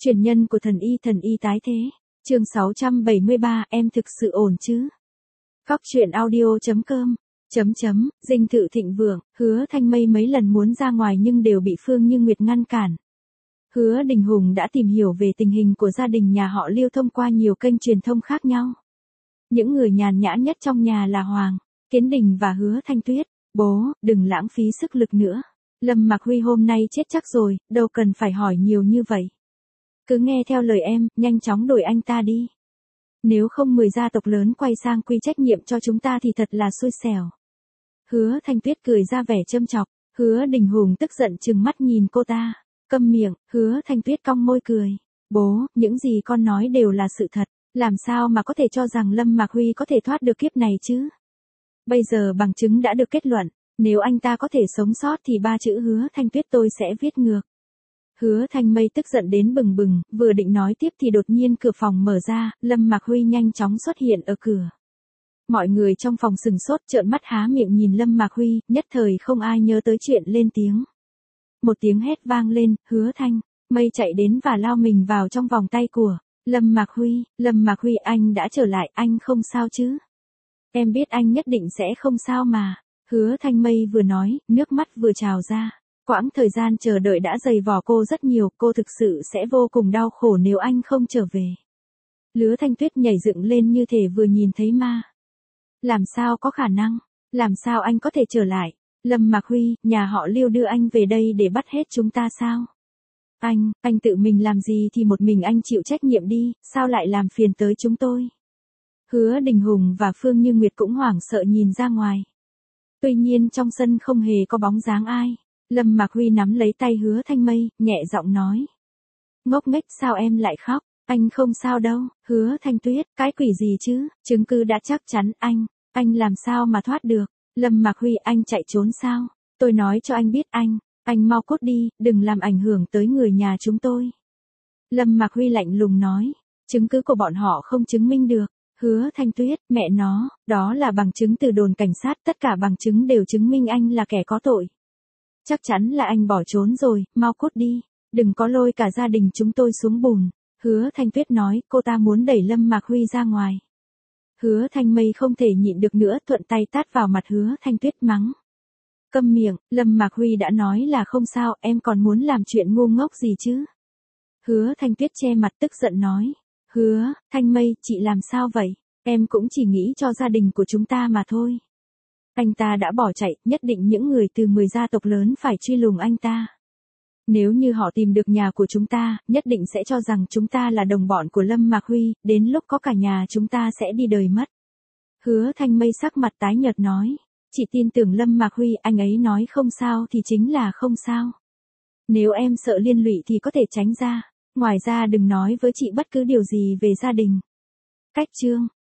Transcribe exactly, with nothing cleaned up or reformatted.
Truyền nhân của thần y thần y tái thế. Chương sáu trăm bảy mươi ba, em thực sự ổn chứ? Cóc truyện audio chấm com. Chấm chấm, dinh thự thịnh vượng, Hứa Thanh Mây mấy lần muốn ra ngoài nhưng đều bị Phương Như Nguyệt ngăn cản. Hứa Đình Hùng đã tìm hiểu về tình hình của gia đình nhà họ Liêu thông qua nhiều kênh truyền thông khác nhau. Những người nhàn nhã nhất trong nhà là Hoàng Kiến Đình và Hứa Thanh Tuyết. Bố, đừng lãng phí sức lực nữa. Lâm Mạc Huy hôm nay chết chắc rồi, đâu cần phải hỏi nhiều như vậy. Cứ nghe theo lời em, nhanh chóng đổi anh ta đi. Nếu không mười gia tộc lớn quay sang quy trách nhiệm cho chúng ta thì thật là xui xẻo. Hứa Thanh Tuyết cười ra vẻ châm chọc. Hứa Đình Hùng tức giận trừng mắt nhìn cô ta. Câm miệng. Hứa Thanh Tuyết cong môi cười. Bố, những gì con nói đều là sự thật. Làm sao mà có thể cho rằng Lâm Mạc Huy có thể thoát được kiếp này chứ? Bây giờ bằng chứng đã được kết luận. Nếu anh ta có thể sống sót thì ba chữ Hứa Thanh Tuyết tôi sẽ viết ngược. Hứa Thanh Mây tức giận đến bừng bừng, vừa định nói tiếp thì đột nhiên cửa phòng mở ra, Lâm Mạc Huy nhanh chóng xuất hiện ở cửa. Mọi người trong phòng sừng sốt trợn mắt há miệng nhìn Lâm Mạc Huy, nhất thời không ai nhớ tới chuyện lên tiếng. Một tiếng hét vang lên, Hứa Thanh Mây chạy đến và lao mình vào trong vòng tay của Lâm Mạc Huy. Lâm Mạc Huy, anh đã trở lại, anh không sao chứ? Em biết anh nhất định sẽ không sao mà. Hứa Thanh Mây vừa nói, nước mắt vừa trào ra. Quãng thời gian chờ đợi đã dày vò cô rất nhiều, cô thực sự sẽ vô cùng đau khổ nếu anh không trở về. Hứa Thanh Tuyết nhảy dựng lên như thể vừa nhìn thấy ma. Làm sao có khả năng? Làm sao anh có thể trở lại? Lâm Mạc Huy, nhà họ Liêu đưa anh về đây để bắt hết chúng ta sao? Anh, anh tự mình làm gì thì một mình anh chịu trách nhiệm đi, sao lại làm phiền tới chúng tôi? Hứa Đình Hùng và Phương Như Nguyệt cũng hoảng sợ nhìn ra ngoài. Tuy nhiên trong sân không hề có bóng dáng ai. Lâm Mạc Huy nắm lấy tay Hứa Thanh Mây, nhẹ giọng nói. Ngốc nghếch, sao em lại khóc? Anh không sao đâu. Hứa Thanh Tuyết, cái quỷ gì chứ? Chứng cứ đã chắc chắn, anh, anh làm sao mà thoát được? Lâm Mạc Huy, anh chạy trốn sao? Tôi nói cho anh biết anh, anh mau cút đi, đừng làm ảnh hưởng tới người nhà chúng tôi. Lâm Mạc Huy lạnh lùng nói, chứng cứ của bọn họ không chứng minh được. Hứa Thanh Tuyết, mẹ nó, đó là bằng chứng từ đồn cảnh sát, tất cả bằng chứng đều chứng minh anh là kẻ có tội. Chắc chắn là anh bỏ trốn rồi, mau cút đi, đừng có lôi cả gia đình chúng tôi xuống bùn. Hứa Thanh Tuyết nói, cô ta muốn đẩy Lâm Mạc Huy ra ngoài. Hứa Thanh Mây không thể nhịn được nữa, thuận tay tát vào mặt Hứa Thanh Tuyết mắng. Câm miệng, Lâm Mạc Huy đã nói là không sao, em còn muốn làm chuyện ngu ngốc gì chứ? Hứa Thanh Tuyết che mặt tức giận nói. Hứa Thanh Mây, chị làm sao vậy? Em cũng chỉ nghĩ cho gia đình của chúng ta mà thôi. Anh ta đã bỏ chạy, nhất định những người từ mười gia tộc lớn phải truy lùng anh ta. Nếu như họ tìm được nhà của chúng ta, nhất định sẽ cho rằng chúng ta là đồng bọn của Lâm Mạc Huy, đến lúc có cả nhà chúng ta sẽ đi đời mất. Hứa Thanh Mây sắc mặt tái nhợt nói, chị tin tưởng Lâm Mạc Huy, anh ấy nói không sao thì chính là không sao. Nếu em sợ liên lụy thì có thể tránh ra, ngoài ra đừng nói với chị bất cứ điều gì về gia đình. Cách chương